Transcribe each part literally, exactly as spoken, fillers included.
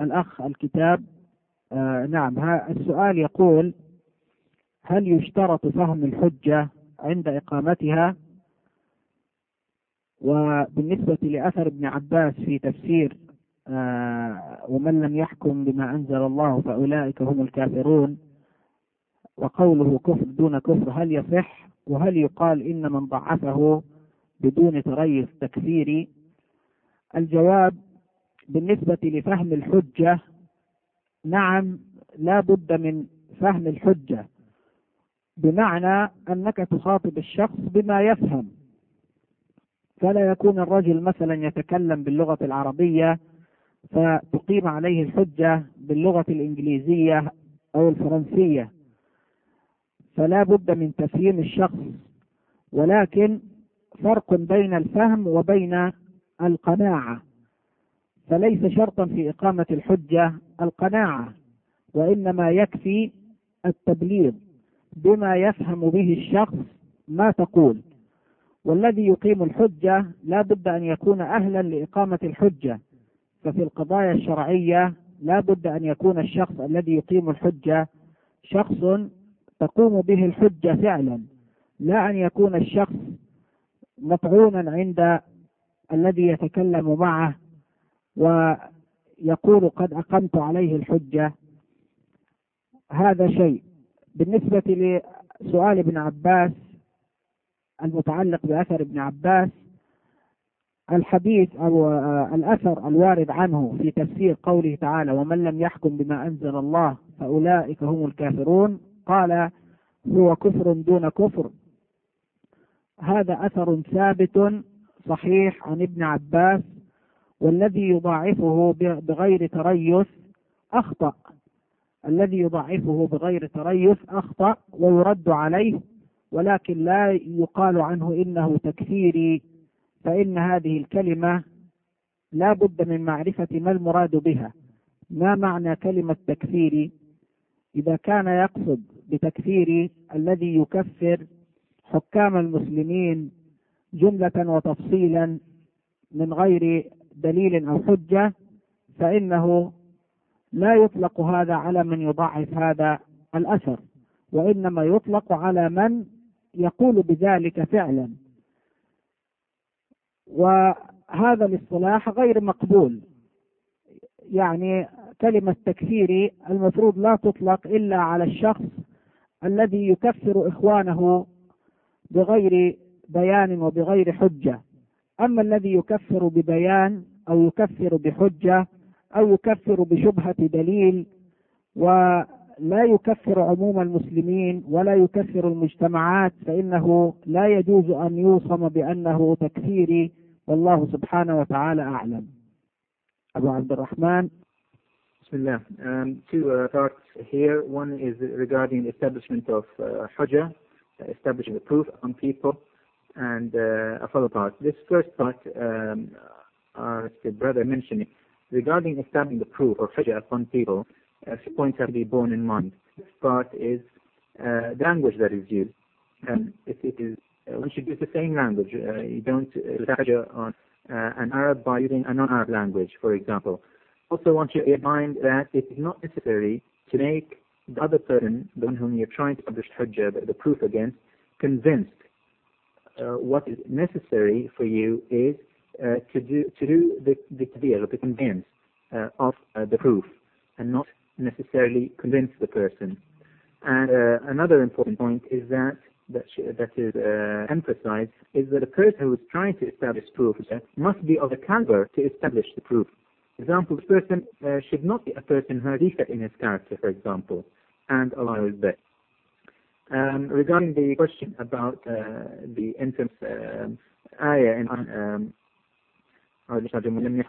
الأخ الكتاب. آه نعم، السؤال يقول: هل يشترط فهم الحجة عند إقامتها؟ وبالنسبة لأثر ابن عباس في تفسير آه ومن لم يحكم بما أنزل الله فأولئك هم الكافرون، وقوله كفر دون كفر، هل يصح؟ وهل يقال إن من ضعفه بدون تريث تكفيري؟ الجواب: بالنسبة لفهم الحجة، نعم، لا بد من فهم الحجة، بمعنى أنك تخاطب الشخص بما يفهم، فلا يكون الرجل مثلا يتكلم باللغة العربية فتقيم عليه الحجة باللغة الإنجليزية أو الفرنسية، فلا بد من تفهيم الشخص. ولكن فرق بين الفهم وبين القناعة، فليس شرطا في إقامة الحجة القناعة، وإنما يكفي التبليغ بما يفهم به الشخص ما تقول. والذي يقيم الحجة لا بد أن يكون أهلا لإقامة الحجة، ففي القضايا الشرعية لا بد أن يكون الشخص الذي يقيم الحجة شخص تقوم به الحجة فعلا، لا أن يكون الشخص مطعونا عند الذي يتكلم معه ويقول قد أقمت عليه الحجة. هذا شيء. بالنسبة لسؤال ابن عباس المتعلق بأثر ابن عباس، الحديث أو الأثر الوارد عنه في تفسير قوله تعالى ومن لم يحكم بما أنزل الله فأولئك هم الكافرون، قال هو كفر دون كفر، هذا أثر ثابت صحيح عن ابن عباس، والذي يضاعفه بغير تريث أخطأ، الذي يضاعفه بغير تريث أخطأ ويرد عليه، ولكن لا يقال عنه إنه تكفيري، فإن هذه الكلمة لا بد من معرفة ما المراد بها. ما معنى كلمة تكفيري؟ إذا كان يقصد بتكفيري الذي يكفر حكام المسلمين جملة وتفصيلا من غير دليل أو حجة، فإنه لا يطلق هذا على من يضعف هذا الأثر، وإنما يطلق على من يقول بذلك فعلا، وهذا الاصطلاح غير مقبول. يعني كلمة تكفيري المفروض لا تطلق إلا على الشخص الذي يكفر إخوانه بغير بيان وبغير حجة. أما الذي يكفر ببيان أو يكفر بحجة أو يكفر بشبهة دليل ولا يكفر عموم المسلمين ولا يكفر المجتمعات، فإنه لا يجوز أن يوصم بأنه تكفيري، والله سبحانه وتعالى أعلم. أبو عبد الرحمن. Bismillah. Um, two uh, parts here. One is regarding establishment of uh, hujjah, establishing the proof on people, and uh, a follow part. This first part, um, uh, the brother mentioned, regarding establishing the proof or hujjah upon people, a few points have to be borne in mind. This part is uh, the language that is used. Um, if it is, uh, one should use the same language. Uh, you don't uh, hujjah on uh, an Arab by using a non-Arab language, for example. Also want you to bear in mind that it is not necessary to make the other person, the one whom you're trying to establish hujjah, the, the proof against, convinced. Uh, what is necessary for you is uh, to do to do the the tabir, the convince uh, of uh, the proof, and not necessarily convince the person. And uh, another important point is that that that is uh, emphasized is that the person who is trying to establish proof must be of the caliber to establish the proof. For example, the person uh, should not be a person who has defect in his character, for example, and Allah is best. Um, regarding the question about uh, the entrance um, ayah in um, however,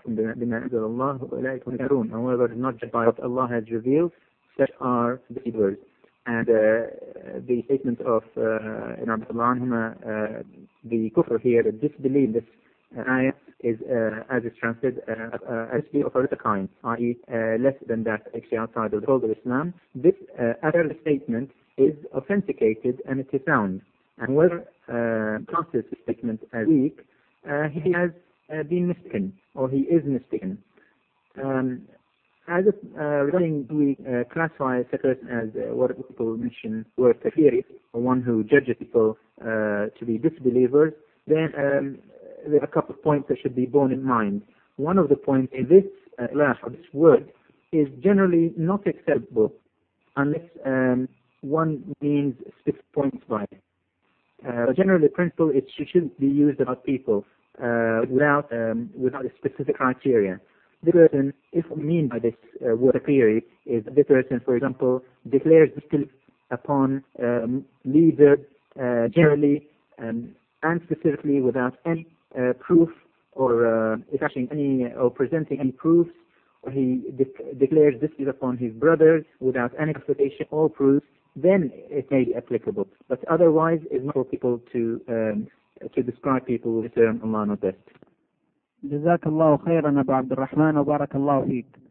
not just by what Allah has revealed, such are the words. And uh, the statement of uh, in uh, the kufr here, the disbelief, this uh, ayah is, uh, as it's translated, uh, uh, a disbelief of a lesser kind, that is, uh, less than that actually outside of the fold of Islam. This uh, other statement is authenticated and it is sound. And whoever uh, classes the statement as weak, uh, he has uh, been mistaken, or he is mistaken. Um, as if, uh, regarding we uh, classify such a person as uh, what people mention word kafiri, or one who judges people uh, to be disbelievers, then um, there are a couple of points that should be borne in mind. One of the points is this uh, lash, or this word, is generally not acceptable unless um, one means six points by it. Uh, generally, the principle it should, should be used about people uh, without um, without a specific criteria. The person, if we mean by this uh, word theory, is the person, for example, declares disbelief upon um, leaders uh, generally um, and specifically without any uh, proof or uh, attaching any or presenting any proofs, or he de- declares disbelief upon his brothers without any justification or proofs, then it may be applicable. But otherwise, it's not for people to um, to describe people with the term Allah not best. جزاك الله خيرا أبو عبد الرحمن وبارك الله فيك.